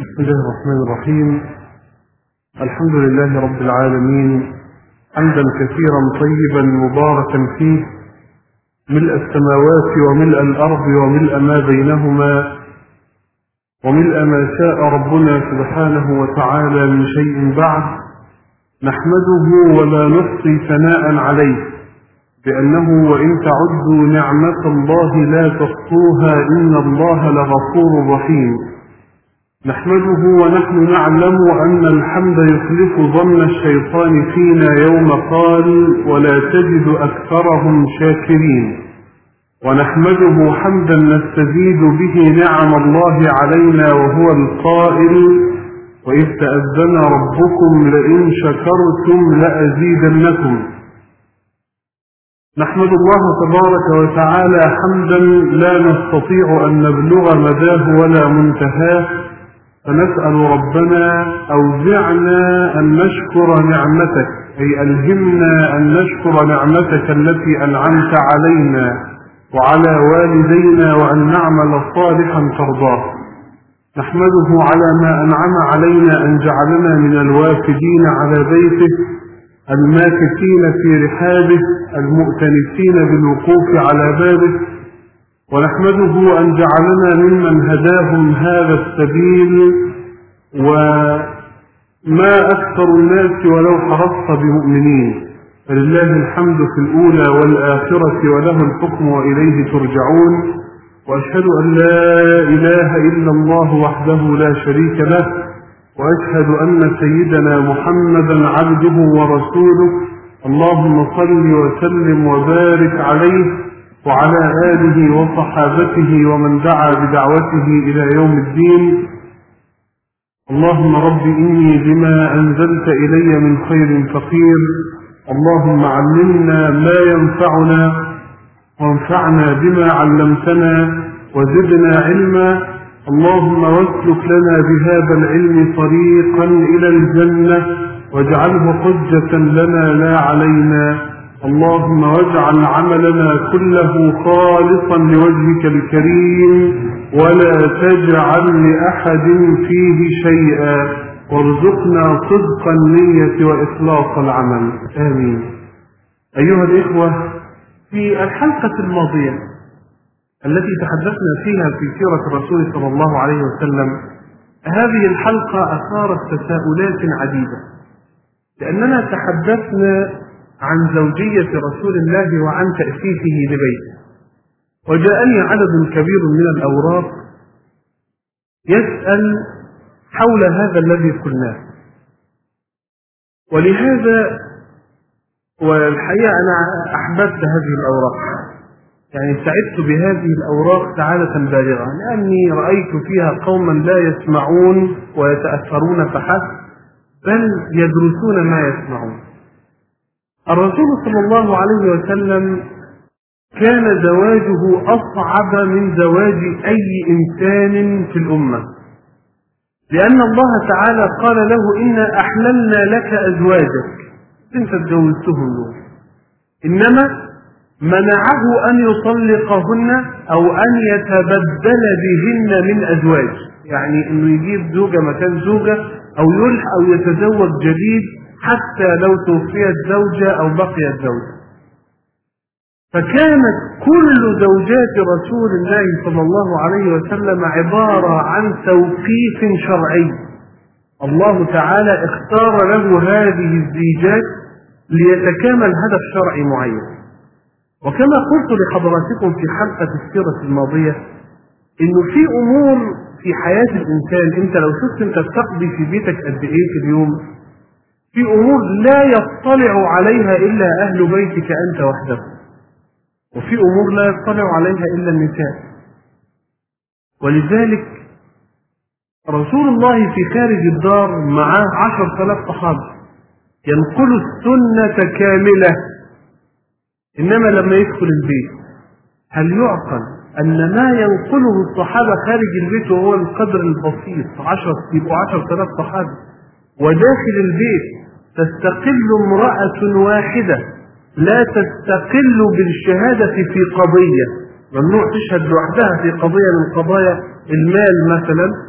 بسم الله الرحمن الرحيم. الحمد لله رب العالمين، حمدا كثيرا طيبا مباركا فيه، ملء السماوات وملء الأرض وملء ما بينهما وملء ما شاء ربنا سبحانه وتعالى من شيء بعد. نحمده ولا نحصي ثناء عليه، بأنه وإن تعدوا نعمة الله لا تحصوها إن الله لغفور رحيم. نحمده ونحن نعلم أن الحمد يخلف ظن الشيطان فينا يوم قال ولا تجد أكثرهم شاكرين. ونحمده حمدا نستزيد به نعم الله علينا وهو القائل وإذ تأذن ربكم لئن شكرتم لأزيدنكم. نحمد الله تبارك وتعالى حمدا لا نستطيع أن نبلغ مداه ولا منتهاه، فنسأل ربنا أوزعنا أن نشكر نعمتك، أي ألهمنا أن نشكر نعمتك التي أنعمت علينا وعلى والدينا وأن نعمل صالحا ترضاه. نحمده على ما أنعم علينا أن جعلنا من الوافدين على بيته، الماكثين في رحابه، المؤتنسين بالوقوف على بابه. ونحمده أن جعلنا ممن هداهم هذا السبيل، وما أكثر الناس ولو حرصت بمؤمنين، فلله الحمد في الأولى والآخرة وله الحكم وإليه ترجعون. وأشهد أن لا إله إلا الله وحده لا شريك له، وأشهد أن سيدنا محمدا عبده ورسوله. اللهم صل وسلم وبارك عليه وعلى آله وصحابته ومن دعا بدعوته إلى يوم الدين. اللهم رب إني بما أنزلت إلي من خير فقير، اللهم علمنا ما ينفعنا وانفعنا بما علمتنا وزدنا علما. اللهم واسلك لنا بهذا العلم طريقا إلى الجنة واجعله حجة لنا لا علينا. اللهم واجعل عملنا كله خالصا لوجهك الكريم ولا تجعل لأحد فيه شيئا، وارزقنا صدق النية وإخلاص العمل، آمين. أيها الإخوة، في الحلقة الماضية التي تحدثنا فيها في سيرة الرسول صلى الله عليه وسلم، هذه الحلقة أثارت تساؤلات عديدة، لأننا تحدثنا عن زوجية رسول الله وعن تأسيسه لبيته، وجاءني عدد كبير من الأوراق يسأل حول هذا الذي قلناه. ولهذا والحقيقة أنا أحببت هذه الأوراق، يعني سعدت بهذه الأوراق سعادة بالغة، لأني رأيت فيها قوما لا يسمعون ويتأثرون فحسب، بل يدرسون ما يسمعون. الرسول صلى الله عليه وسلم كان زواجه أصعب من زواج أي إنسان في الأمة، لأن الله تعالى قال له إنا أحللنا لك أزواجك، أنت تجوزتهم دول، إنما منعه أن يطلقهن أو أن يتبدل بهن من أزواج، يعني إنه يجيب زوجة مكان زوجة أو يلح أو يتزوج جديد حتى لو توفيت زوجة أو بقيت زوجة. فكانت كل زوجات رسول الله صلى الله عليه وسلم عبارة عن توقيف شرعي، الله تعالى اختار له هذه الزيجات ليتكامل هدف شرعي معين. وكما قلت لحضراتكم في حلقة السيرة الماضية، إنه في أمور في حياة الإنسان، أنت لو شفت أنت بتقضي في بيتك قد إيه في اليوم، في أمور لا يطلع عليها إلا أهل بيتك أنت وحدك، وفي أمور لا يطلع عليها إلا النساء. ولذلك رسول الله في خارج الدار معاه 10,000 صحابة ينقلوا السنة كاملة، إنما لما يدخل البيت هل يعقل أن ما ينقله الصحابة خارج البيت وهو القدر البسيط يبقوا 10,000 صحابة، وداخل البيت تستقل امرأة واحدة لا تستقل بالشهادة في قضية، ممنوع تشهد لوحدها في قضية من قضايا المال مثلا،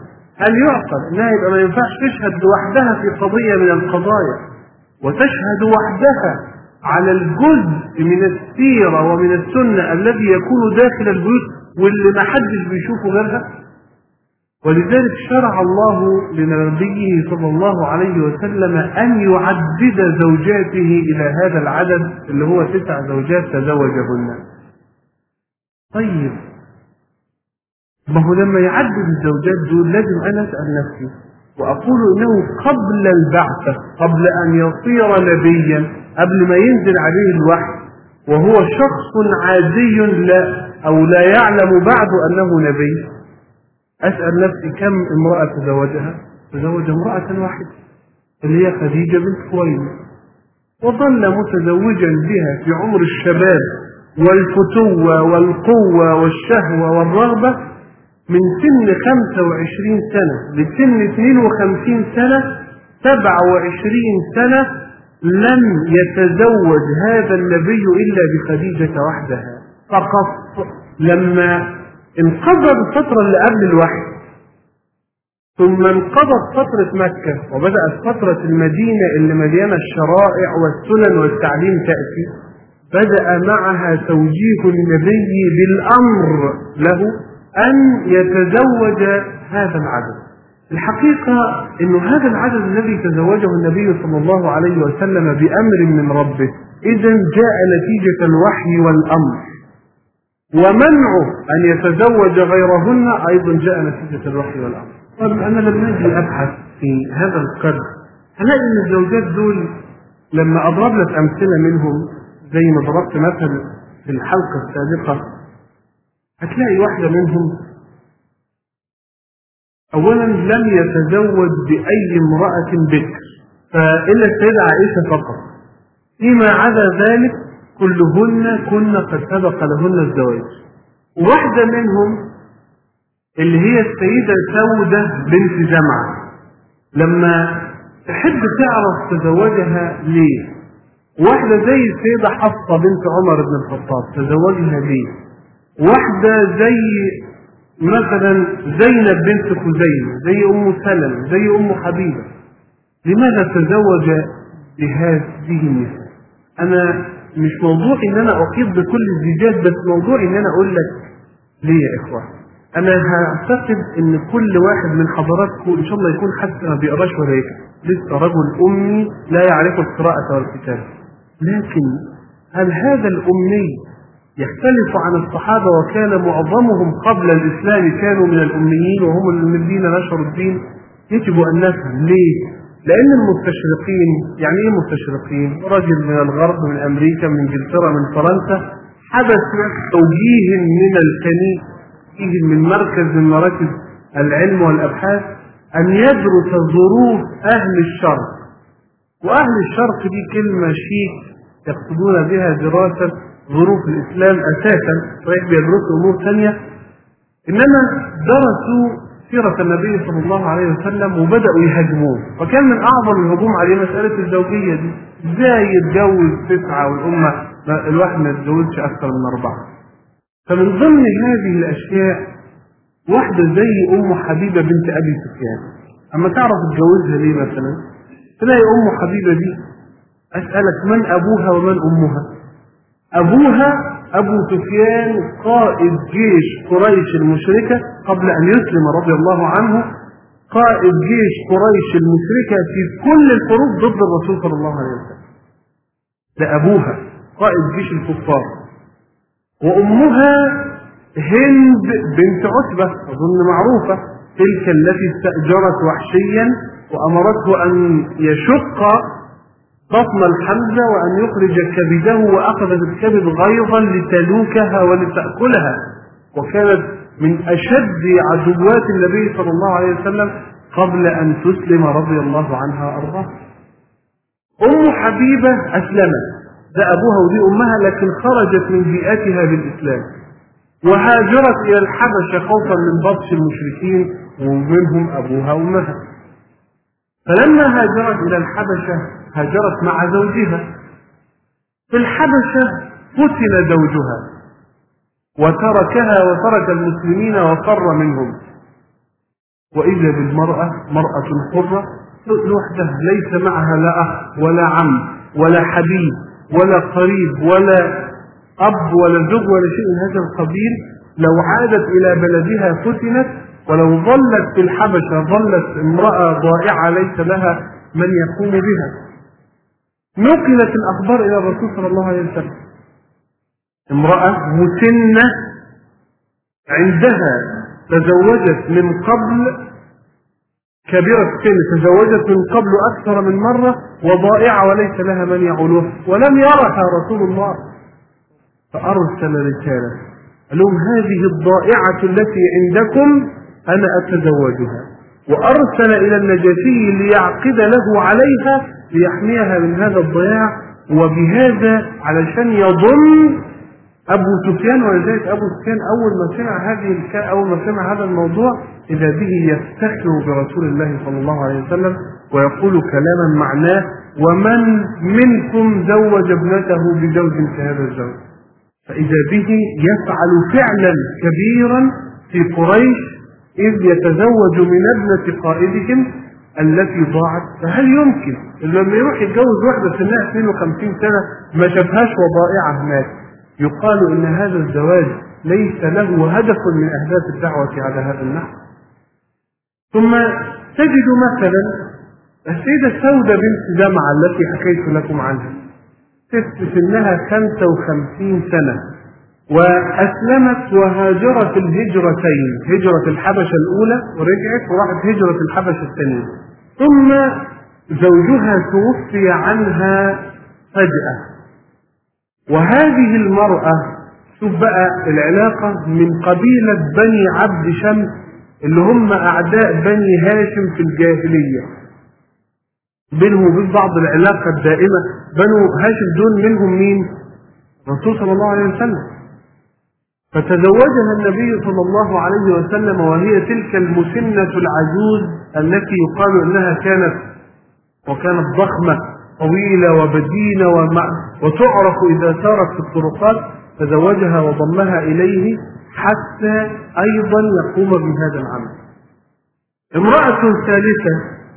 هل يعقل انها يبقى ما ينفعش تشهد لوحدها في قضية من القضايا وتشهد وحدها على الجزء من السيرة ومن السنة الذي يكون داخل البيوت واللي ما حدش بيشوفه غيرها؟ ولذلك شرع الله لنبيه صلى الله عليه وسلم أن يعدد زوجاته إلى هذا العدد اللي هو 9 زوجات تزوجهن. طيب ما هو لما يعدد الزوجات دول لازم أنا أسأل نفسي وأقول إنه قبل البعثة، قبل أن يصير نبيا، قبل ما ينزل عليه الوحي وهو شخص عادي لا يعلم بعد أنه نبي، أسأل نفسي كم امرأة تزوجها؟ تزوج امرأة واحدة اللي هي خديجة بنت خويلد، وظل متزوجا بها في عمر الشباب والفتوة والقوة والشهوة والرغبة من سن 25 سنة لسن 52 سنة. 27 سنة لم يتزوج هذا النبي إلا بخديجة وحدها فقط. لما انقضت الفترة اللي قبل الوحي ثم انقضت فترة مكة وبدأت فترة المدينة اللي مليانة الشرائع والسنن والتعليم تأتي، بدأ معها توجيه النبي بالأمر له أن يتزوج هذا العدد. الحقيقة أن هذا العدد الذي تزوجه النبي صلى الله عليه وسلم بأمر من ربه إذن جاء نتيجة الوحي والأمر، ومنعه أن يتزوج غيرهن أيضا جاء نتيجة الوحي والأمر. طيب أنا لما أجي أبحث في هذا القدر هلاقي أن الزوجات دول لما أضرب لك أمثلة منهم زي ما ضربت مثل في الحلقة السابقة، هتلاقي واحدة منهم أولا لم يتزوج بأي امرأة بكر فإلا السيدة عائشة فقط، فيما عدا ذلك كلهن كن قد سبق لهن الزواج. واحدة منهم اللي هي السيدة سودة بنت جمعة لما تحب تعرف تزوجها ليه. واحدة زي السيدة حفصة بنت عمر بن الخطاب تزوجها ليه. واحدة زي مثلا زينب بنت خزيمة، زي أم سلمة، زي أم حبيبة، لماذا تزوج بهذه النساء؟ أنا مش موضوعي إن أنا أقيد بكل الزيجات، بس موضوعي إن أنا أقول لك ليه يا إخوان. أنا هعتقد إن كل واحد من حضراتكم إن شاء الله يكون حتى ما بيقراش ولا يكتب، لسه رجل أمي لا يعرف القراءة والكتابة، لكن هل هذا الأمي يختلف عن الصحابة وكان معظمهم قبل الإسلام كانوا من الأميين وهم الذين نشروا الدين؟ يجب أن نفهم ليه. لأن المستشرقين، يعني إيه مستشرقين؟ رجل من الغرب، من أمريكا، من إنجلترا، من فرنسا، حدث توجيه من الكنيسة، من مركز من مراكز العلم والأبحاث أن يدرس ظروف أهل الشرق. وأهل الشرق دي كلمة شيك يقصدون بها دراسة ظروف الإسلام أساسا، صحيح بيدرسوا أمور ثانية، إنما درسوا سيرة النبي صلى الله عليه وسلم وبدأوا يهاجموه. وكان من أعظم الهجوم عليه مسألة الزوجية دي، إزاي يتجوز 9 والأمة الواحد ما يتجوزش أكثر من 4. فمن ضمن هذه الأشياء واحدة زي أم حبيبة بنت أبي سفيان، أما تعرف تتجوزها ليه مثلا؟ تلاقي أم حبيبة دي أسألك من أبوها ومن أمها؟ أبوها أبو سفيان قائد جيش قريش المشركة قبل أن يسلم رضي الله عنه، قائد جيش قريش المشركة في كل الحروب ضد الرسول صلى الله عليه وسلم. ده أبوها قائد جيش الكفار. وأمها هند بنت عتبة، أظن معروفة، تلك التي استأجرت وحشيا وأمرته أن يشق بطن الحمزة وأن يخرج كبده، وأخذت الكبد غيظا لتلوكها ولتأكلها، وكانت من أشد عدوات النبي صلى الله عليه وسلم قبل أن تسلم رضي الله عنها وأرضاها. أم حبيبة أسلمت، ده أبوها ودي أمها، لكن خرجت من بيئتها بالإسلام وهاجرت إلى الحبشة خوفا من بطش المشركين ومنهم أبوها وأمها. فلما هاجرت إلى الحبشة هاجرت مع زوجها. في الحبشة فتن زوجها وتركها وترك المسلمين وفر منهم. وإذا بالمرأة مرأة حرة لوحدها، ليس معها لا أخ ولا عم ولا حبيب ولا قريب ولا أب ولا زوج ولا شيء من هذا القبيل. لو عادت إلى بلدها فتنت، ولو ظلت في الحبشة ظلت امرأة ضائعة ليس لها من يقوم بها. نقلت الأخبار إلى الرسول صلى الله عليه وسلم، امرأة مسنة عندها تزوجت من قبل، كبيرة السن تزوجت من قبل أكثر من مرة، وضائعة وليس لها من يعولها، ولم يرها رسول الله. فأرسل رسالة قال لهم هذه الضائعة التي عندكم أنا أتزوجها، وأرسل إلى النجاشي ليعقد له عليها ليحميها من هذا الضياع، وبهذا علشان يضم أبو سفيان. ولذلك أبو سفيان أول ما سمع هذا الموضوع إذا به يفتخر برسول الله صلى الله عليه وسلم ويقول كلاما معناه: ومن منكم زوج ابنته بزوج كهذا الزوج؟ فإذا به يفعل فعلا كبيرا في قريش إذ يتزوج من ابنة قائدهم التي ضاعت. فهل يمكن لما يروح يتجوز واحدة سنها 52 سنة ما شافهاش وضائعة هناك يقال إن هذا الزواج ليس له هدف من أهداف الدعوة على هذا النحو؟ ثم تجد مثلا السيدة سودة بنت جمعة التي حكيت لكم عنها، ست سنها 55 سنة، وأسلمت وهاجرت الهجرتين، هجرة الحبشة الأولى ورجعت، وراحت هجرة الحبشة الثانية. ثم زوجها توفي عنها فجأة، وهذه المرأة شوف بقى العلاقة من قبيلة بني عبد شمس اللي هم أعداء بني هاشم في الجاهلية، بينهم وبين بعض العلاقة الدائمة. بنو هاشم دول منهم مين؟ الرسول صلى الله عليه وسلم. فتزوجها النبي صلى الله عليه وسلم وهي تلك المسنة العجوز التي يقال انها كانت ضخمة طويلة وبدينة وتعرف اذا سارت في الطرقات. تزوجها وضمها اليه حتى ايضا يقوم بهذا العمل. امرأة ثالثة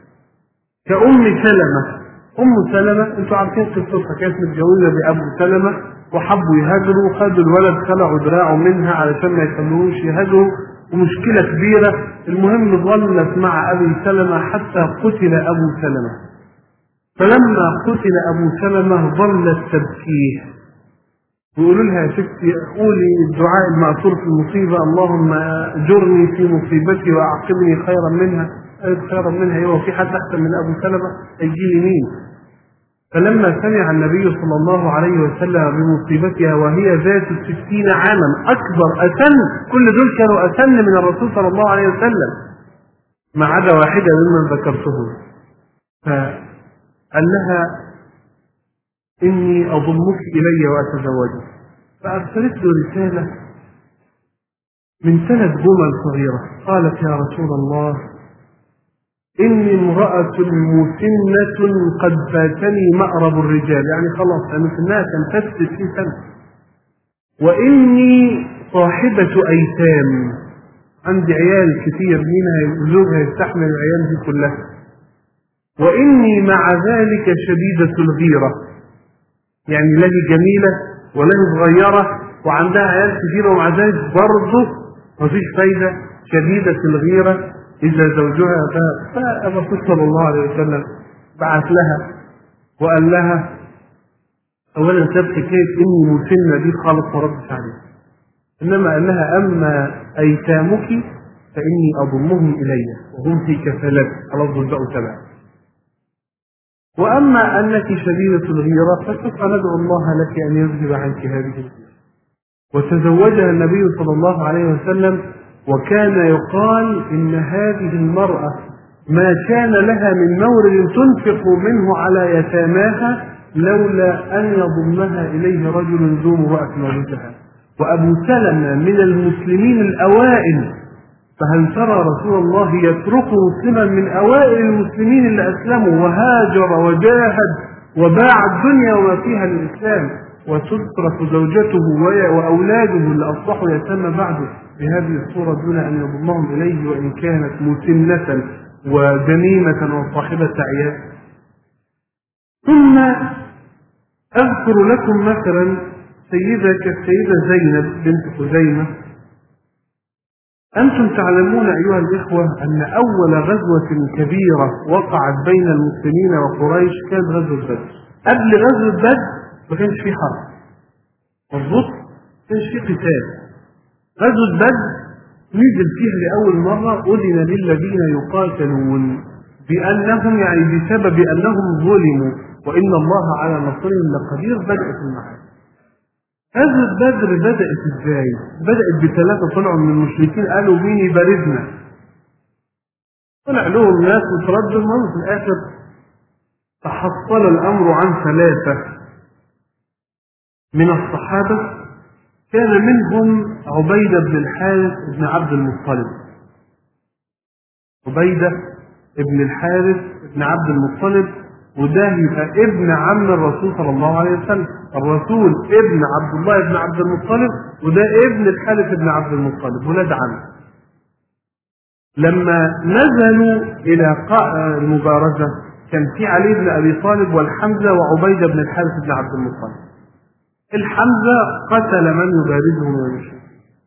كأم سلمة. أم سلمة انتوا عارفين قصتها، كانت متجوزة بأبو سلمة وحبوا يهاجروا، خدوا الولد خلعوا دراعه منها علشان ما يخلوهوش يهاجروا، ومشكلة كبيرة. المهم ظلت مع أبي سلمة حتى قتل أبو سلمة. فلما قتل أبو سلمة ظلت تبكيه، يقولوا لها يا ستي قولي الدعاء المأثور في المصيبة: اللهم أجرني في مصيبتي وأعقبني خيرا منها. قالت خيرا منها ايه؟ وفي حد أحسن من أبو سلمة؟ هيجي مين؟ فلما سمع النبي صلى الله عليه وسلم بمصيبتها وهي ذات 60 عاما، أكبر أسن، كل دول كانوا أسن من الرسول صلى الله عليه وسلم ما عدا واحدة ممن ذكرتهم، فقال لها: إني أضمك إلي وأتزوجك. فأرسلت له رسالة من 3 جمل صغيرة. قالت: يا رسول الله، إني امرأة مسنة قد فاتني مأرب الرجال، يعني خلاص أنا سنها كان 60 سنة، وإني صاحبة أيتام، عندي عيال كثير، منها زوجها يستحمل العيال دي كلها، وإني مع ذلك شديدة الغيرة، يعني لا هي جميلة ولا هي صغيرة وعندها عيال كثيرة، ومع ذلك برضه مفيش فايدة، شديدة الغيرة إذا زوجها ذهب. فالرسول صلى الله عليه وسلم بعث لها وقال لها: أولا ساب حكاية إني مسنة دي خالص ما ردش عليها، إنما قال لها: أما أيتامك فإني أضمهم إلي وهم في كفالتي، خلاص دول بقوا تبعي، وأما أنك شديدة الغيرة فسوف ندعو الله لك أن يذهب عنك هذه الغيرة. وتزوجها النبي صلى الله عليه وسلم، وكان يقال إن هذه المرأة ما كان لها من مورد تنفق منه على يتاماها لولا أن يضمها إليه رجل ذو امرأة ولدها. وأبو سلمة من المسلمين الأوائل، فهل ترى رسول الله يترك مسلما من أوائل المسلمين اللي أسلموا وهاجر وجاهد وباع الدنيا وما فيها للإسلام وتترك زوجته وأولاده اللي أصبحوا يتامى بعده بهذه الصورة دون أن يضمهم إليه وإن كانت مسنة وجميمة وصاحبة عيال. ثم أذكر لكم مثلا سيدة كالسيدة زينب بنت خزيمة. أنتم تعلمون أيها الإخوة أن أول غزوة كبيرة وقعت بين المسلمين وقريش كانت غزوة بدر. قبل غزوة بدر ما كانش في حرب، مظبوط؟ ما كانش في قتال. غزوة بدر نزل فيها لأول مرة أذن للذين يقاتلون بأنهم يعني بسبب أنهم ظلموا وإن الله على نصرهم لقدير. بدأت المعركة. غزوة بدر بدأت ازاي؟ بدأت بثلاثة طلعوا من المشركين قالوا مين يبارزنا؟ طلع لهم ناس وتردوا المهم في الآخر تحصل الأمر عن ثلاثة من الصحابة، كان منهم عبيدة بن الحارث بن عبد المطلب. عبيدة بن الحارث بن عبد المطلب، وده يبقى ابن عم الرسول صلى الله عليه وسلم. الرسول ابن عبد الله بن عبد المطلب، وده ابن الحارث بن عبد المطلب، ولاد عم. لما نزلوا إلى المبارزة كان في علي بن أبي طالب والحمزة وعبيدة بن الحارث بن عبد المطلب. الحمزة قتل من يبارزه من المشركين،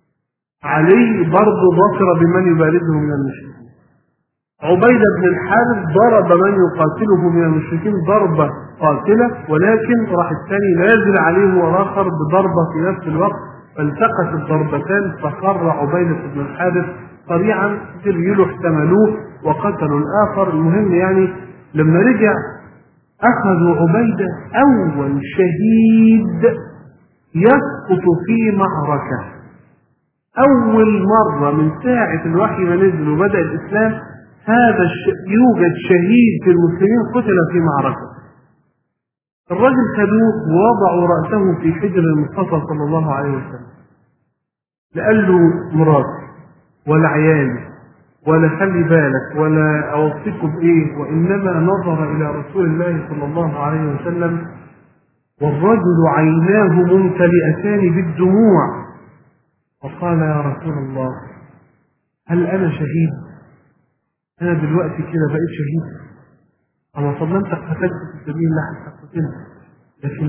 علي برضه ظفر بمن يبارزه من المشركين، عبيدة بن الحارث ضرب من يقاتله من المشركين ضربة قاتلة، ولكن راح الثاني نازل عليه وآخر بضربة في نفس الوقت، فالتقت الضربتان فخر عبيدة بن الحارث سريعا، تريلوا احتملوه وقتلوا الآخر. المهم يعني لما رجع أخذوا عبيدة أول شهيد يسقط في معركة. أول مرة من ساعة الوحي ما نزل وبدأ الإسلام يوجد شهيد في المسلمين قتل في معركة. الرجل خدوه ووضعوا رأسه في حجر المصطفى صلى الله عليه وسلم. لا قال له مراتي ولا عيالي ولا خلي بالك ولا أوصيك بإيه، وإنما نظر إلى رسول الله صلى الله عليه وسلم والرجل عيناه ممتلئتان بالدموع، وقال يا رسول الله هل أنا شهيد؟ أنا دلوقتي كده بقيت شهيد؟ أما طب أنت قتلت في سبيل الله حتى قتلت، لكن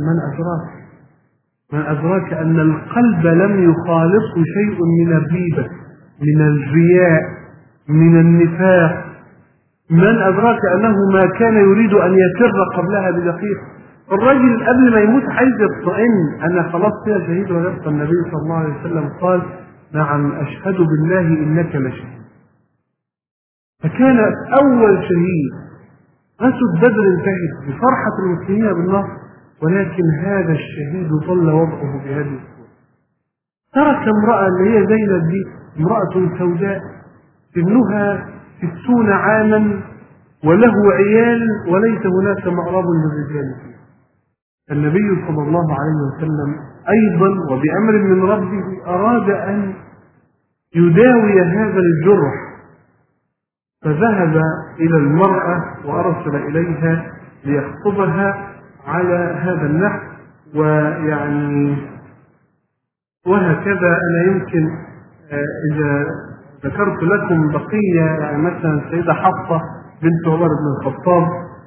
من أدراك أن القلب لم يخالطه شيء من الريبة، من الرياء، من النفاق. من أدراك أنه ما كان يريد أن يفر قبلها بدقيقة. الرجل قبل ما يموت عايز يطمئن أنا خلاص كده شهيد ولا لا. النبي صلى الله عليه وسلم قال نعم أشهد بالله إنك لشهيد. فكان أول شهيد. غزوة بدر انتهت بفرحة المسلمين بالنصر، ولكن هذا الشهيد ظل وضعه بهذه الصورة. ترك امرأة اللي هي زينب دي، امرأة سوداء سنها 60 عاما وله عيال وليس هناك مأرب للرجال فيه. النبي صلى الله عليه وسلم أيضا وبأمر من ربه أراد أن يداوي هذا الجرح، فذهب إلى المرأة وأرسل إليها ليخطبها على هذا النحو. ويعني وهكذا أنا يمكن إذا ذكرت لكم بقية، يعني مثلا السيدة حفصة بنت عمر بن الخطاب،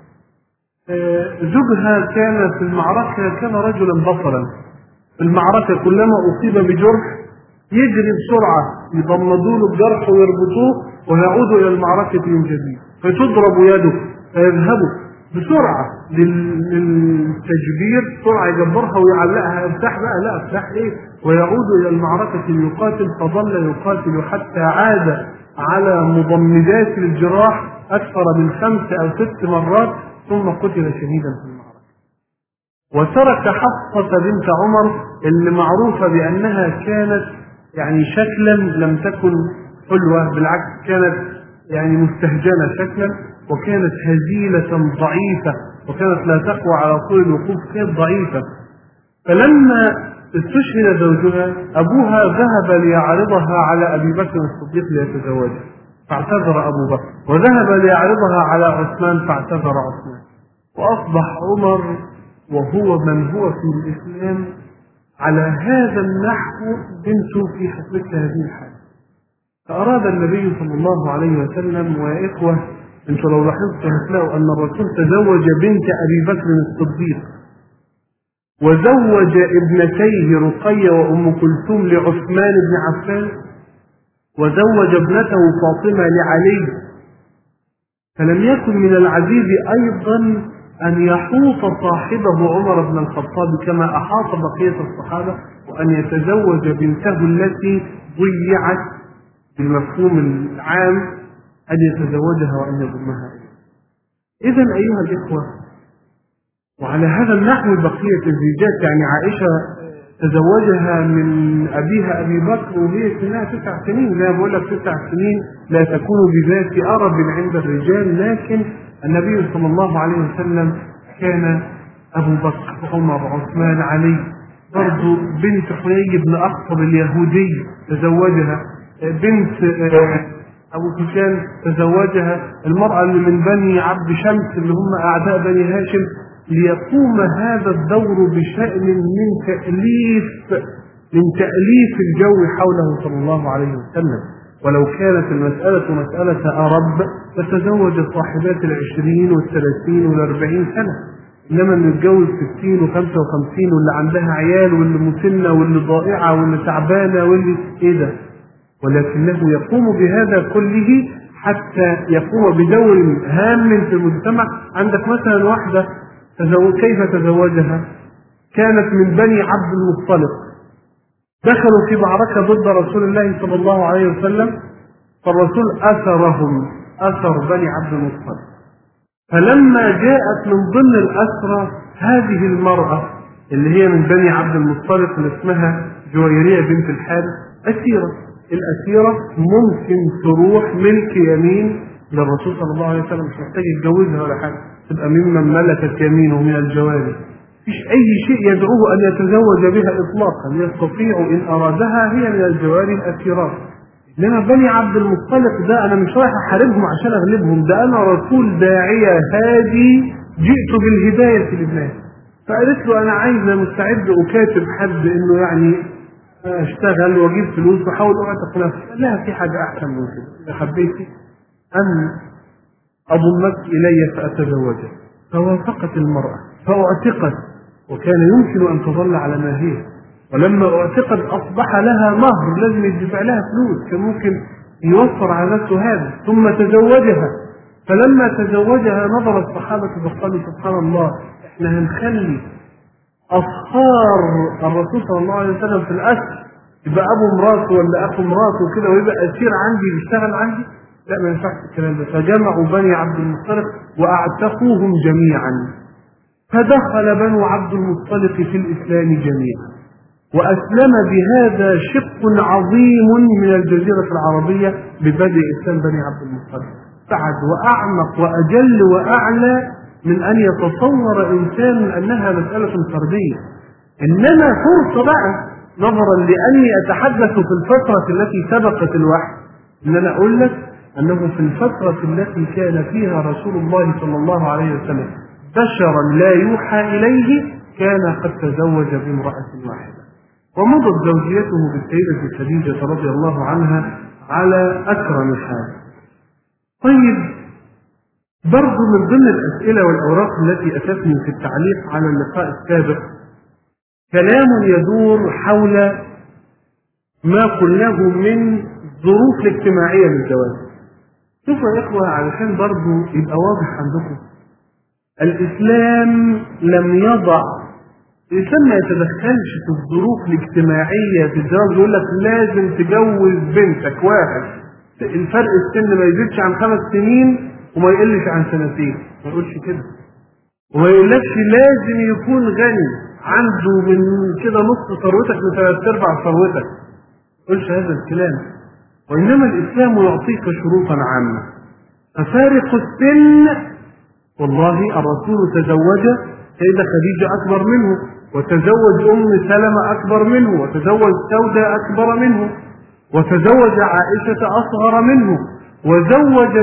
زوجها كان في المعركة كان رجلا بطلا في المعركة، كلما أصيب بجرح يجري بسرعة يضمدوا له الجرح ويربطوه ويعود إلى المعركة من جديد، فتضرب يده فيذهبوا بسرعة للتجبير، بسرعة يجبرها ويعلقها. ارتاح بقى، لا ارتاح ايه، ويعود إلى المعركة ليقاتل. فظل يقاتل حتى عاد على مضمدات الجراح أكثر من 5 أو 6 مرات، ثم قتل شهيدا في المعركة. وترك حفصة بنت عمر اللي معروفة بأنها كانت يعني شكلا لم تكن حلوة، بالعكس كانت يعني مستهجنة شكلا، وكانت هزيلة ضعيفة، وكانت لا تقوى على طول الوقوف، كانت ضعيفة. فلما استشهد زوجها أبوها ذهب ليعرضها على أبي بكر الصديق ليتزوجها فاعتذر أبو بكر، وذهب ليعرضها على عثمان فاعتذر عثمان، وأصبح عمر وهو من هو في الإسلام على هذا النحو بنته في مثل هذه الحالة. فأراد النبي صلى الله عليه وسلم، ويا إخوة انتوا لو لاحظتوا هتلاقوا أن الرسول تزوج بنت أبي بكر الصديق، وزوج ابنتيه رقية وأم كلثوم لعثمان بن عفان، وزوج ابنته فاطمة لعلي. فلم يكن من العزيز أيضا أن يحوط صاحبه عمر بن الخطاب كما أحاط بقية الصحابة، وأن يتزوج بنته التي ضيعت بالمفهوم العام، أن يتزوجها وأن يضمها. إذن أيها الإخوة، وعلى هذا النحو بقية الزوجات، يعني عائشة تزوجها من أبيها أبي بكر وهي سنها 9 سنين، زي ما بقول لك 9 سنين لا تكون بذات أرب عند الرجال، لكن النبي صلى الله عليه وسلم كان أبو بكر عمر عثمان علي. برضو بنت حيي بن أخطب اليهودي تزوجها، بنت أبو سفيان تزوجها، المرأة اللي من بني عبد شمس اللي هم أعداء بني هاشم، ليقوم هذا الدور بشأن من تأليف الجو حوله صلى الله عليه وسلم. ولو كانت المسألة مسألة أرب فتزوج صاحبات 20 و30 و40 سنة، إنما اللي يتجوز 60 و55 واللي عندها عيال واللي مسنة واللي ضائعة واللي تعبانة واللي إيه ده، ولكنه يقوم بهذا كله حتى يقوم بدور هام في المجتمع. عندك مثلا واحدة كيف تزوجها؟ كانت من بني عبد المطلب، دخلوا في معركة ضد رسول الله صلى الله عليه وسلم، فالرسول أثر بني عبد المطلب. فلما جاءت من ضمن الأسرى هذه المرأة اللي هي من بني عبد المطلب اللي اسمها جويرية بنت الحارث أسيرة، الأسيرة ممكن تروح ملك يمين للرسول صلى الله عليه وسلم، مش محتاج يتجوزها ولا حاجة، تبقى ممن ملكت يمينه من الجواري، مفيش أي شيء يدعوه أن يتزوج بها إطلاقا، يستطيع إن أرادها هي من الجواري الأسيرات. إنما بني عبد المطلب ده أنا مش رايح أحاربهم عشان أغلبهم، ده أنا رسول داعية هادي جئت بالهداية للناس. فقالت له أنا عايزة مستعد أكاتب حد إنه يعني أشتغل وأجيب فلوس وأحاول أعتق نفسي. لا، في حاجة أحسن من كده، إذا حبيتي أن أضمك إلي فأتزوجك. فوافقت المرأة فأعتقت، وكان يمكن أن تظل على ما هي، ولما اعتقد أصبح لها مهر لازم يدفع لها فلوس، كان ممكن يوفر على نفسه هذا، ثم تزوجها. فلما تزوجها نظر الصحابة فقالوا سبحان الله، احنا هنخلي أصهار الرسول صلى الله عليه وسلم في الأسر يبقى أبو مراته ولا أخو مراته وكده، ويبقى أسير عندي بيشتغل عندي؟ لا، ما ينفعش الكلام ده. فجمعوا بني عبد المطلب وأعتقوهم جميعا، فدخل بنو عبد المطلب في الإسلام جميعا، وأسلم بهذا شق عظيم من الجزيرة العربية ببدء إسلام بني عبد المطلب، بعد وأعمق وأجل وأعلى من أن يتصور إنسان أنها مسألة فردية. إنما فرصة بقى نظرا لأني أتحدث في الفترة التي سبقت الوحي، إن أنا أقول لك أنه في الفترة التي كان فيها رسول الله صلى الله عليه وسلم بشرا لا يوحى إليه، كان قد تزوج بامرأة واحدة، ومضت زوجيته بالسيدة خديجة رضي الله عنها على أكرم حال. طيب، برضو من ضمن الأسئلة والأوراق التي أتتني في التعليق على اللقاء السابق كلام يدور حول ما قلناه من ظروف الاجتماعية للزواج. شوفوا يا إخوة، علشان برضو يبقى واضح عندكم، الإسلام لم يضع، الإسلام ما يتدخلش في الظروف الاجتماعية في الزواج، يقول لك لازم تجوز بنتك واحد الفرق السن ما يزيدش عن 5 سنين وما يقلش عن 2 سنين، ما يقولش كده. وما يقولكش لازم يكون غني عنده من كده نص ثروتك من 3/4 ثروتك، ما يقولش هذا الكلام. وإنما الإسلام يعطيك شروطا عامة. ففارق السن، والله الرسول تزوج سيدة خديجة أكبر منه، وتزوج أم سلمة أكبر منه، وتزوج سودة أكبر منه، وتزوج عائشة أصغر منه، وزوج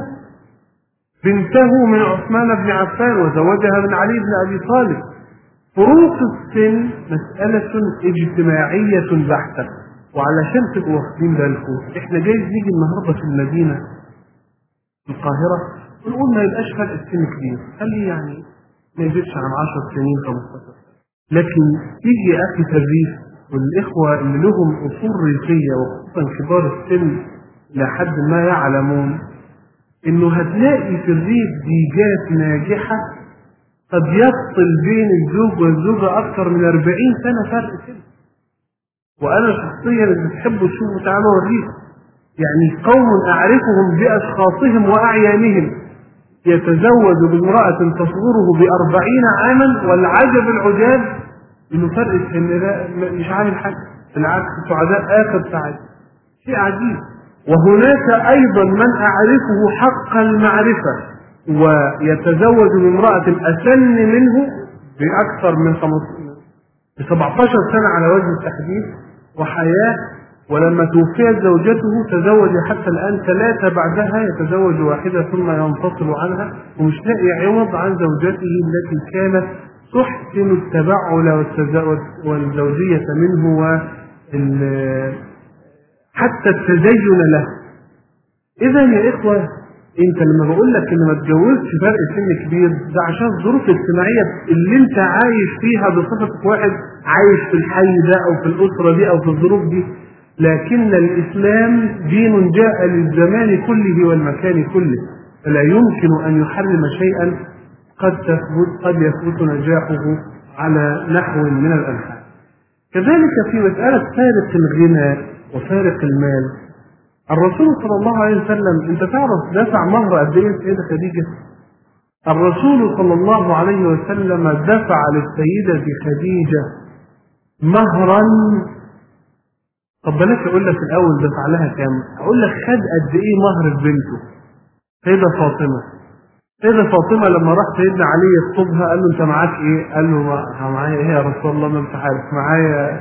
بنته من عثمان بن عفان، وزوجها من علي بن أبي طالب. فروق السن مسألة اجتماعية بحتة. وعلشان تبقوا واخدين بالكم، احنا جايز نيجي النهارده في المدينة في القاهرة ونقول ما يبقاش فرق السن كبير، خليه يعني ما يزيدش عن 10 سنين 15 سنة. لكن تيجي يا اخي في الريف والاخوة اللي لهم اصول ريفية وخصوصا كبار السن لحد ما يعلمون انه هتلاقي في الريف زيجات ناجحة قد يفصل بين الزوج والزوجة اكثر من 40 سنة فرق سن. وانا شخصيا اللي بتحبوا تشوفوا تعالوا الريف، يعني قوم اعرفهم باشخاصهم واعيانهم يتزوج بامرأة تصغره ب40 عاما، والعجب العجاب انه فرق السن ده مش عامل حاجة، بالعكس سعداء اخر سعادة، شيء عجيب. وهناك ايضا من اعرفه حق المعرفة ويتزوج بامرأة اسن منه باكثر من 17 سنة على وجه التحديد وحياة، ولما توفيت زوجته تزوج حتى الآن 3 بعدها، يتزوج واحدة ثم ينفصل عنها ومش لاقي عوض عن زوجته التي كانت تحسن التبعل والزوجية منه حتى التزين له. إذا يا إخوة، انت لما بقول لك ان ما تجوزش فرق سن كبير ده عشان الظروف الاجتماعيه اللي انت عايش فيها بصفتك واحد عايش في الحي ده او في الاسره دي او في الظروف دي، لكن الاسلام دين جاء للزمان كله والمكان كله، فلا يمكن ان يحرم شيئا قد يثبت نجاحه على نحو من الانحاء. كذلك في مساله فارق الغنى وفارق المال، الرسول صلى الله عليه وسلم انت تعرف دفع مهر قد ايه السيدة خديجة؟ الرسول صلى الله عليه وسلم دفع للسيدة خديجة مهرا. طب بلاش اقول لك الاول دفع لها كام، اقول لك خد قد ايه مهر بنته سيدة فاطمة. سيدة فاطمة لما راح سيدنا علي يخطبها قال له انت معاك ايه؟ قال له معايا ايه يا رسول الله؟ ما انت عارف معايا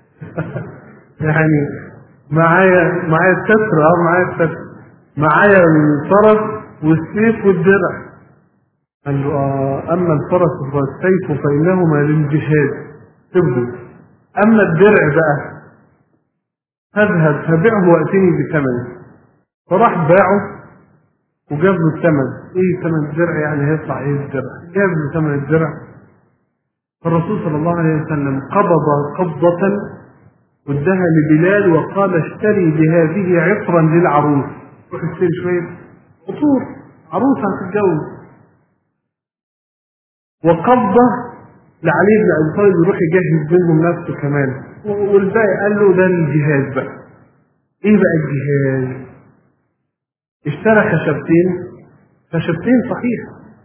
يعني معايا الستر، معايا الستر، معايا الفرس والسيف والدرع. قال له اما الفرس والسيف فانهما للجهاد تبدو، اما الدرع بقى فاذهب فبيعه واتني بثمنه. فراح باعه وجاب له الثمن. ايه ثمن الدرع؟ يعني هيطلع ايه الدرع؟ جاب له ثمن الدرع. فالرسول صلى الله عليه وسلم قبض قبضة وادها لبلال وقال اشتري بهذه عطرا للعروس، روح اشتري شويه عطور عروسه هتتجوز. وقبضه لعلي بن ابي طالب يروح يجهز منهم نفسه كمان، والباقي قال له ده الجهاز بقى. ايه بقى الجهاز؟ اشترى خشبتين صحيح،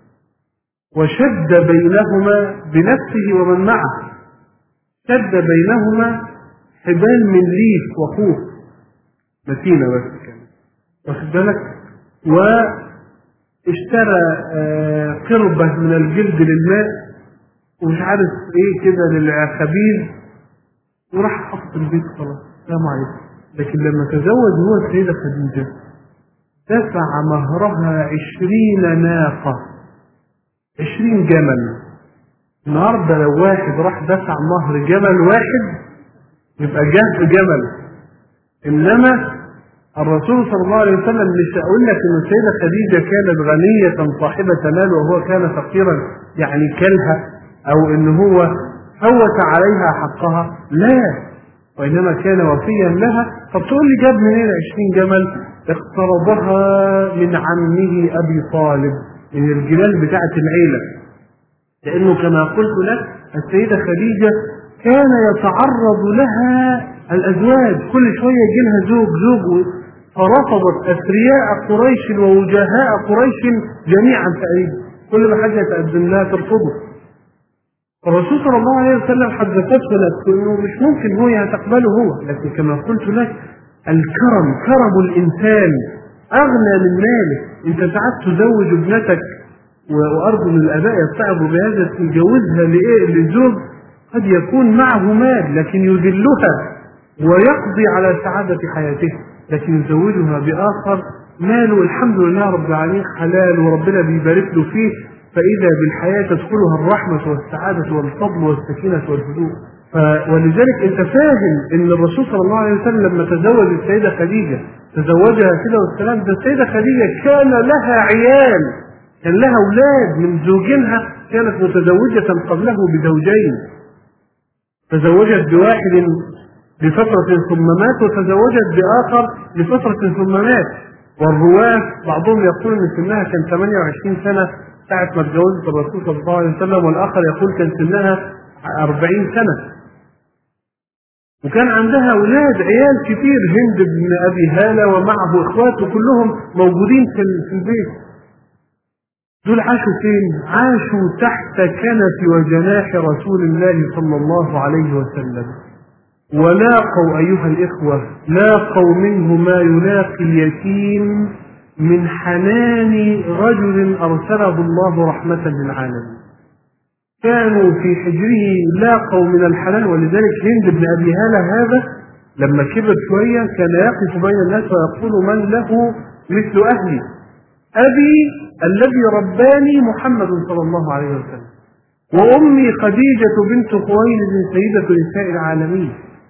وشد بينهما بنفسه ومن معه، شد بينهما حبال من ليف وخوف متينة بس كان واخد بالك، واشترى قربة من الجلد للماء ومش عارف ايه كده للخبيز، وراح حط البيت خلاص السلام عليكم. لكن لما تزوج هو السيدة خديجة دفع مهرها 20 ناقة، 20 جمل. النهارده لو واحد راح دفع مهر جمل واحد يبقى جاب جمل، انما الرسول صلى الله عليه وسلم مش اقول لك ان السيده خديجه كانت غنيه صاحبه مال وهو كان فقيرا يعني كلها، او ان هو فوت عليها حقها، لا، وانما كان وفيا لها. طب تقول لي جاب منين 20 جمل؟ اقترضها من عمه ابي طالب، من الجمال بتاعه العيله، لانه كما قلت لك السيده خديجه كان يتعرض لها الأزواج، كل شوية يجي لها زوج، فرفضت أثرياء قريش ووجهاء قريش جميعا تقريبا، كل ما حاجة يتقدم لها ترفضه. الرسول صلى الله عليه وسلم حدثته لك انه مش ممكن هو هتقبله هو، لكن كما قلت لك الكرم، كرم الإنسان أغنى من ماله. أنت ساعات تزوج ابنتك وأرجو من الآباء يتعظوا بهذا، تجوزها لإيه؟ لزوج قد يكون معه مال لكن يذلها ويقضي على سعادة حياته، لكن يزوجها بآخر ماله الحمد لله رب العالمين حلال وربنا بيبارك له فيه، فإذا بالحياة تدخلها الرحمة والسعادة والفضل والسكينة والهدوء. ولذلك أنت فاهم إن الرسول صلى الله عليه وسلم لما تزوج السيدة خديجة تزوجها كده والسلام، ده السيدة خديجة كان لها عيال، كان لها أولاد من زوجينها، كانت متزوجة قبله بزوجين، تزوجت بواحد لفترة ثم مات، وتزوجت بآخر لفترة ثم مات. والرواة بعضهم يقول ان سنها كان 28 سنة ساعة ما اتجوزت الرسول صلى الله عليه وسلم، والآخر يقول كان سنها 40 سنة. وكان عندها أولاد عيال كتير، هند بن أبي هالة ومعه إخواته كلهم موجودين في البيت. دول عاشوا فين؟ عاشوا تحت كنف وجناح رسول الله صلى الله عليه وسلم، ولاقوا أيها الإخوة، لاقوا منه ما يلاقي اليتيم من حنان رجل أرسله الله رحمة للعالمين. كانوا في حجره لاقوا من الحنان. ولذلك هند بن أبي هالة هذا لما كبر شوية كان يقف بين الناس ويقول: من له مثل أهلي؟ أبي الذي رباني محمد صلى الله عليه وسلم، وأمي خديجة بنت خويلد سيدة نساء العالمين،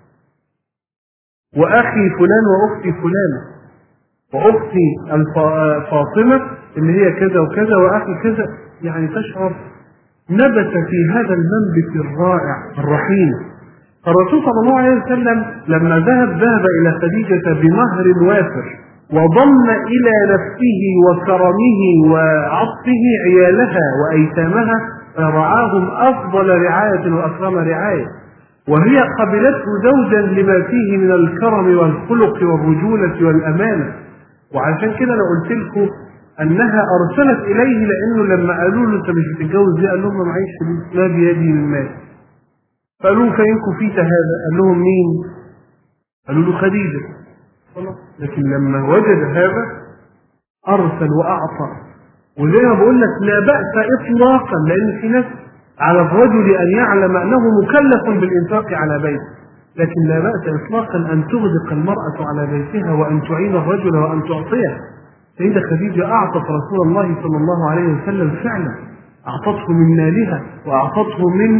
وأخي فلان وأختي فلانة، وأختي فاطمة اللي هي كذا وكذا، وأخي كذا. يعني تشعر نبت في هذا المنبت الرائع الرحيم. الرسول صلى الله عليه وسلم لما ذهب إلى خديجة بمهر وافر، وضم إلى نفسه وكرمه وعطفه عيالها وأيتامها، فرعاهم أفضل رعاية وأكرم رعاية، وهي قبلته زوجا لما فيه من الكرم والخلق والرجولة والأمانة. وعشان كده أنا قلت لكم أنها أرسلت إليه، لأنه لما قالوا له أنت مش بتتجوز ليه؟ قال لهم ما معيش فلوس، لا بيدي من مال. فقالوا له فين كفيت هذا؟ قال لهم مين؟ قالوا له خديجة. لكن لما وجد هذا أرسل وأعطى. وزي ما بقول لك لا بأس إطلاقا، لأن في ناس على الرجل أن يعلم أنه مكلف بالإنفاق على بيته، لكن لا بأس إطلاقا أن تغدق المرأة على بيتها وأن تعين الرجل وأن تعطيه. سيدة خديجة أعطت رسول الله صلى الله عليه وسلم فعلا، أعطته من مالها، وأعطته من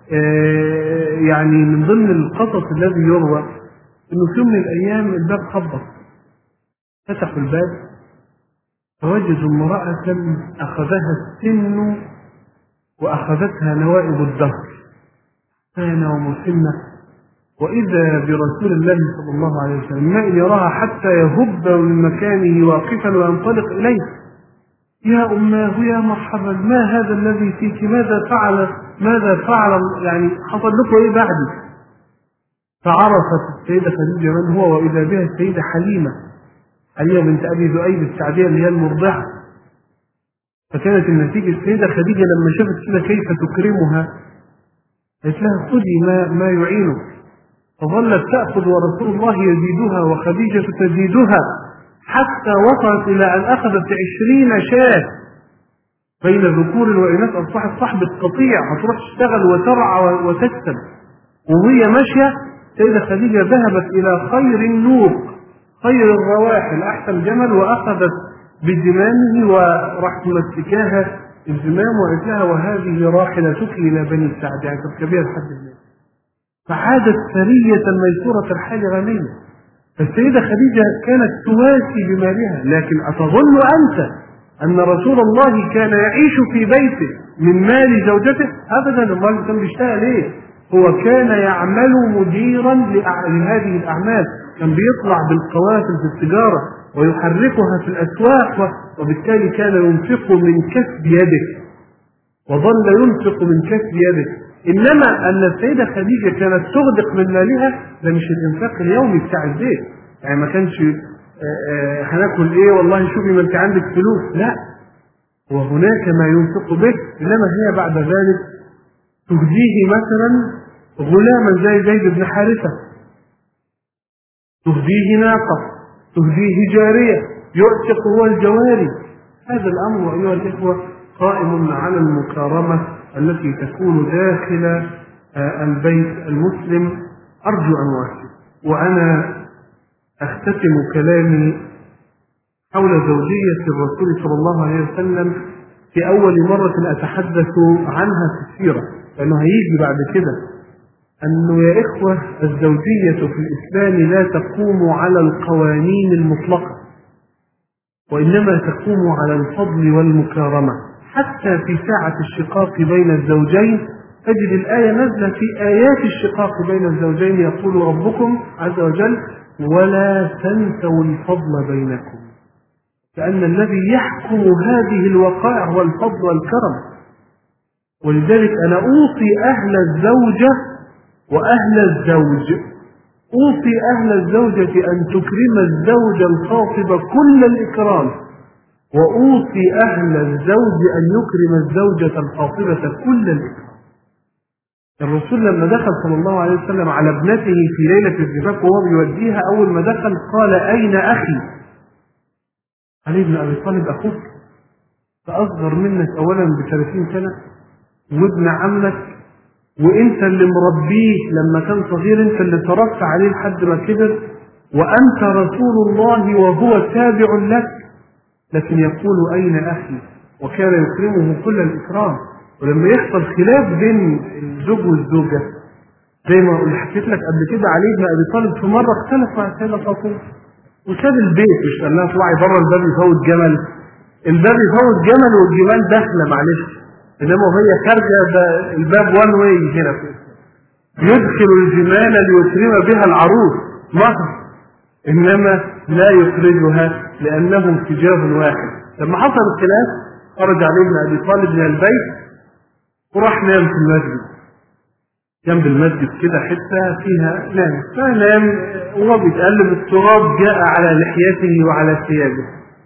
يعني من ضمن القصص الذي يروى إنه في يوم من الأيام الباب خبط، فتحوا الباب فوجدوا امرأة أخذها السن وأخذتها نوائب الدهر، سنة ومسنة، وإذا برسول الله صلى الله عليه وسلم ما إن يراها حتى يهب من مكانه واقفا وينطلق إليه: يا أماه يا مرحبا، ما هذا الذي فيك؟ ماذا فعل يعني حصل لكم إيه بعدي؟ فعرفت السيدة خديجة من هو، وإذا بها السيدة حليمة بنت أبي ذؤيب السعدية اللي هي المرضعة. فكانت النتيجة السيدة خديجة لما شافت كده كيف تكرمها قالت لها: خذي ما يعينك. فظلت تأخذ ورسول الله يزيدها وخديجة تزيدها، حتى وصلت إلى أن أخذت 20 شاة بين ذكور وإناث، أصبحت صاحبة قطيع هتروح تشتغل وترعى وتكسب. وهي ماشية سيدة خديجة ذهبت إلى خير النوق، خير الرواحل، أحسن جمل، وأخذت بزمامه وراح مسكاها الزمام وقالت لها: وهذه راحلتك إلى بني السعد، يعني تركبيها لحد الناس. فعادت ثرية ميسورة الحال غنية. فالسيدة خديجة كانت تواسي بمالها. لكن أتظن أنت أن رسول الله كان يعيش في بيته من مال زوجته؟ أبدا. الله كان بيشتغل إيه؟ هو كان يعمل مديرا لهذه الأعمال، كان بيطلع بالقوافل في التجارة ويحركها في الأسواق، وبالتالي كان ينفق من كسب يده، وظل ينفق من كسب يده. إنما أن السيدة خديجة كانت تغدق من مالها، ده مش الإنفاق اليومي بتاع البيت، يعني ما كانش هناكل إيه والله شوفي ما أنت عندك فلوس، لا، وهناك ما ينفق به. إنما هي بعد ذلك تهديه مثلا غلاما زي زيد بن حارثة، تهديه ناقة، تهديه جارية، يعتق هو الجواري. هذا الأمر أيها الإخوة قائم على المكارمة التي تكون داخل البيت المسلم. أرجو أن أؤكد، وأنا أختتم كلامي حول زوجية الرسول صلى الله عليه وسلم في أول مرة أتحدث عنها في السيرة، لأنه هيجي بعد كده أنه يا إخوة الزوجية في الإسلام لا تقوم على القوانين المطلقة، وإنما تقوم على الفضل والمكارمة. حتى في ساعة الشقاق بين الزوجين تجد الآية نزلت في آيات الشقاق بين الزوجين يقول ربكم عز وجل ولا تنسوا الفضل بينكم، لأن الذي يحكم هذه الوقائع هو الفضل والكرم. ولذلك أنا أوصي أهل الزوجة وأهل الزوج، أوصي أهل الزوجة أن تكرم الزوج الخاطب كل الإكرام، وأوصي أهل الزوج أن يكرم الزوجة الخاطبة كل الإكرام. الرسول لما دخل صلى الله عليه وسلم على ابنته في ليلة الزفاف وهو بيوديها، أول ما دخل قال أين أخي؟ علي بن أبي طالب أخوك فأصغر منك أولا ب30 سنة، وابن عمك، وانت اللي مربيه لما كان صغير، انت اللي تركت عليه لحد ما كبر، وانت رسول الله وهو تابع لك، لكن يقول اين اخي؟ وكان يكرمه كل الاكرام. ولما يحصل خلاف بين الزوج والزوجه زي ما حكيت لك قبل كده، علي بن ابي طالب في مره اختلف مع السيده فاطمه وساب البيت، مش قال لها اطلعي بره الباب يفوت جمل، الباب يفوت جمل والجمال داخله معلش، انما وهي خارجه الباب وان واي هنا يدخل الجمال ليكرم بها العروس مهر، انما لا يخرجها لانهم حجاب واحد. لما حصل الخلاف خرج علي بن ابي طالب من البيت وراح نام في المسجد، جنب المسجد كده حته فيها نام، فنام وهو بيتقلب التراب جاء على لحيته وعلى ثيابه.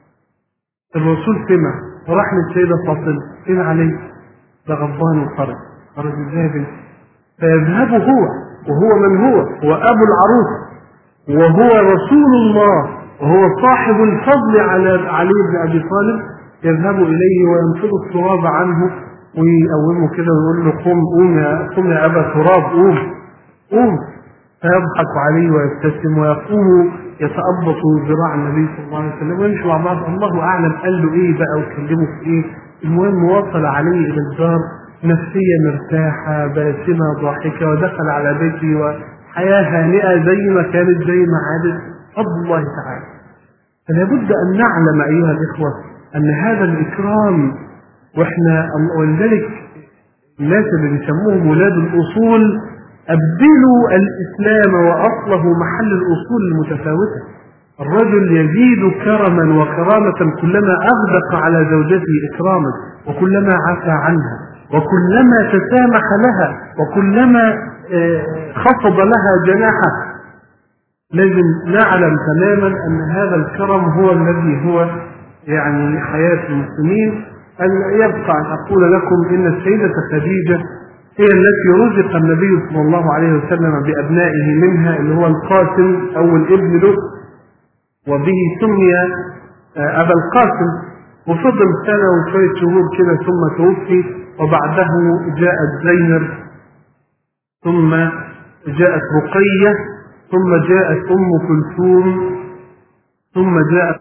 الرسول سمع وراح للسيده فاطمه فين علي؟ ده غضبان وخرج ازاي بنت؟ فيذهب هو، وهو من هو ابو العروس وهو رسول الله وهو صاحب الفضل على علي بن ابي طالب، يذهب اليه وينفض التراب عنه ويقومه كده ويقول له قم يا ابا تراب، قوم. فيضحك عليه ويبتسم ويقوم يتأبط ذراع النبي صلى الله عليه وسلم ويمشي مع بعض. الله اعلم قال له ايه بقى وكلمه في ايه. المهم وصل عليه الى الدار نفسية مرتاحة باسمة ضاحكة، ودخل على بيته وحياة هانئة زي ما كانت زي ما عادت فضل الله تعالى. فلا بد أن نعلم أيها الإخوة أن هذا الإكرام، ولذلك الناس اللي بيسموهم ولاد الأصول أبدلوا الإسلام وأصله محل الأصول المتفاوتة. الرجل يزيد كرما وكرامة كلما أغدق على زوجته إكراما، وكلما عفى عنها، وكلما تسامح لها، وكلما خفض لها جناحه. لازم نعلم تماما أن هذا الكرم هو الذي هو يعني حياة المسلمين. يبقى أن أقول لكم إن السيدة خديجة هي التي رزق النبي صلى الله عليه وسلم بأبنائه، منها اللي هو القاسم أول ابن له، وبه سمي أبا القاسم، وفضل سنة وشوية شهور كده ثم توفي، وبعده جاءت زينب، ثم جاءت رقية، ثم جاءت أم كلثوم، ثم جاءت